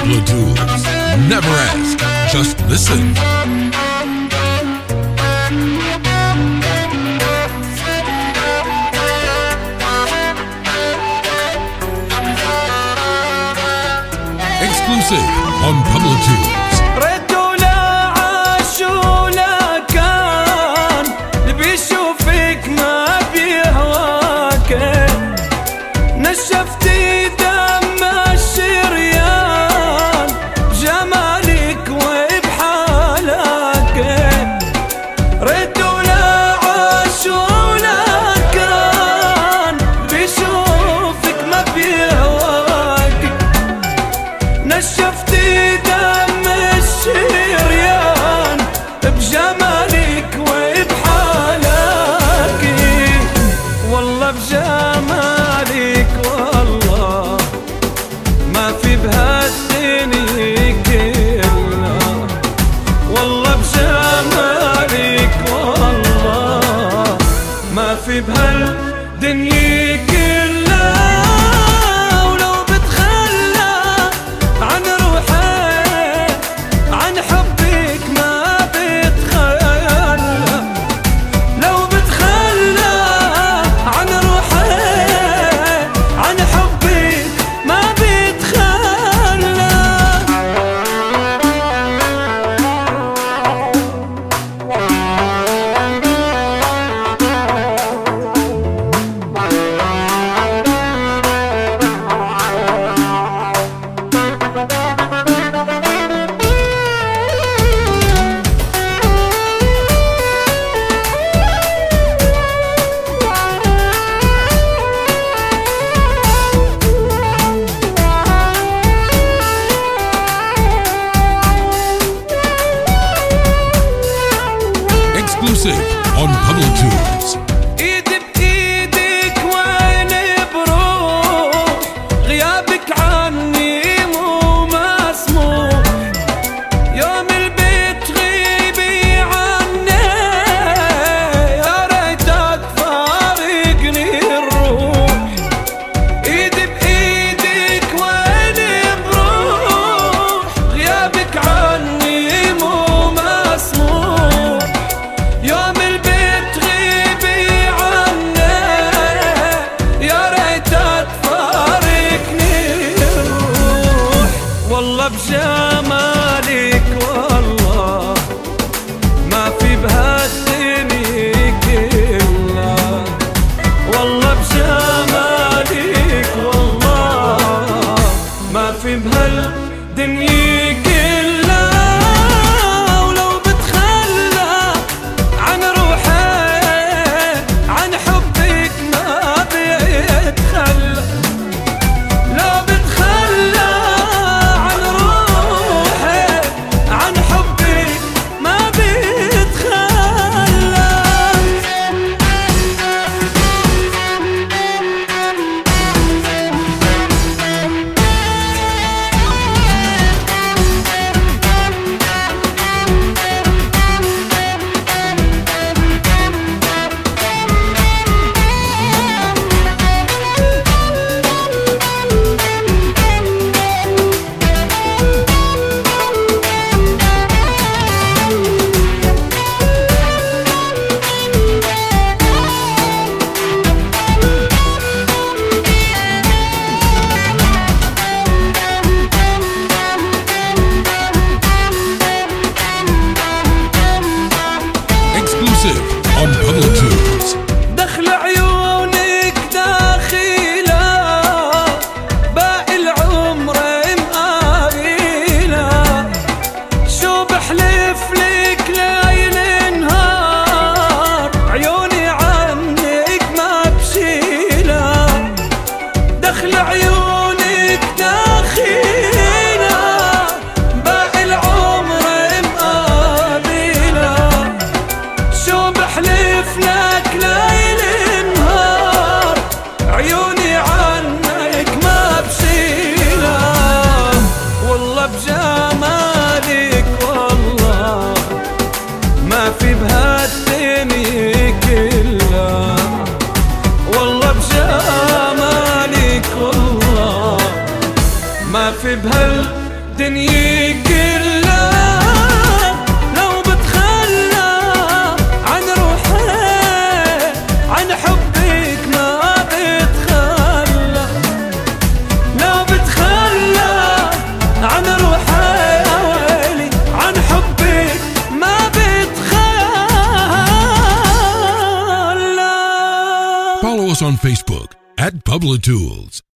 Pablo Tools. Never ask, just listen. Exclusive on Pablo Tools. نشفتي دم الشريان جمالك وبحالك، ريت ولا عاش ولا كان بيشوفك ما بيهواك. نشفتي دم الشريان بجمالك وبحالك، والله بجمالك والله ما في بهالدنيا كلها، والله بجمالك والله ما في بهالدنيا كلها. ولو بتخلى عن روحي عن حبك ما بتخلى، لو بتخلى عن روحي عن حبك ما بتخلى. Exclusive on Pablo Tools. ايدي بايدك وين بروح، غيابك عني مو مسموح. يوم البيت غيبي عني يا ريتك فارقني الروح. ايدي بايدك وين بروح، غيابك عني مو مسموح. يوم البيت غيبي عني يا ريتك تفارقني الروح. والله بجمالك والله ما في بهالدنيا كلها، والله بجمالك والله ما في بهالدنيا كلها. ولو بتخلى عن روحي عن حبك ما بيتخلى، لو بتخلى عن روحي دنيي كلها لو بتخلى عن روحي عن حبك ما بتخلى، لو بتخلى عن روحي يا ويلي عن حبك ما بتخلى. Follow us on Facebook @PubloTools.